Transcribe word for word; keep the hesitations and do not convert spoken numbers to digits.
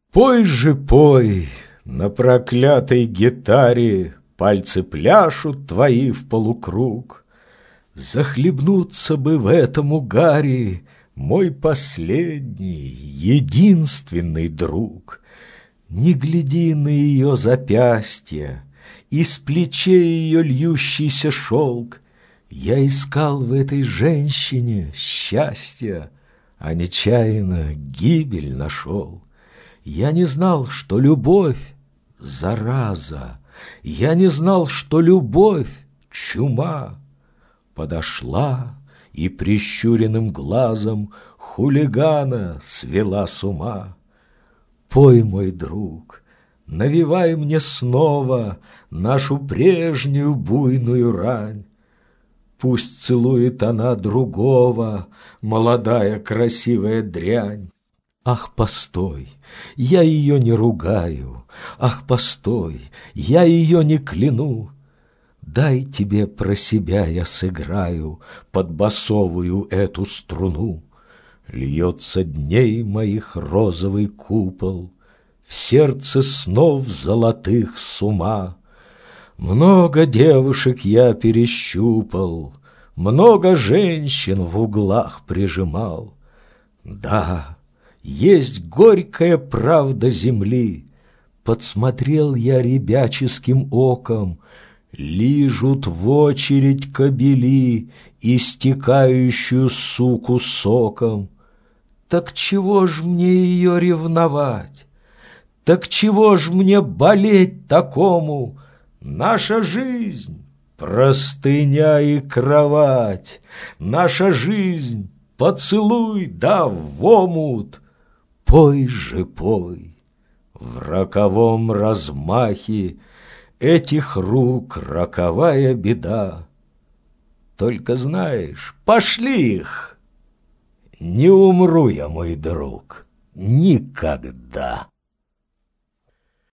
Пой же, пой, на проклятой гитаре пальцы пляшут твои в полукруг. Захлебнуться бы в этом угаре мой последний, единственный друг. Не гляди на ее запястья, из плечей ее льющийся шелк. Я искал в этой женщине счастья, а нечаянно гибель нашел. Я не знал, что любовь — зараза, я не знал, что любовь — чума. Подошла и прищуренным глазом хулигана свела с ума. Пой, мой друг, навевай мне снова нашу прежнюю буйную рань. Пусть целует она другого, молодая красивая дрянь. Ах, постой, я ее не ругаю, ах, постой, я ее не кляну. Дай тебе про себя я сыграю под басовую эту струну. Льется дней моих розовый купол, в сердце снов золотых с ума. Много девушек я перещупал, много женщин в углах прижимал. Да, есть горькая правда земли. Подсмотрел я ребяческим оком, лижут в очередь кобели истекающую суку соком. Так чего ж мне ее ревновать? Так чего ж мне болеть такому? Наша жизнь — простыня и кровать, наша жизнь — поцелуй да в омут. Пой же, пой, в роковом размахе этих рук роковая беда. Только знаешь, пошли их, не умру я, мой друг, никогда.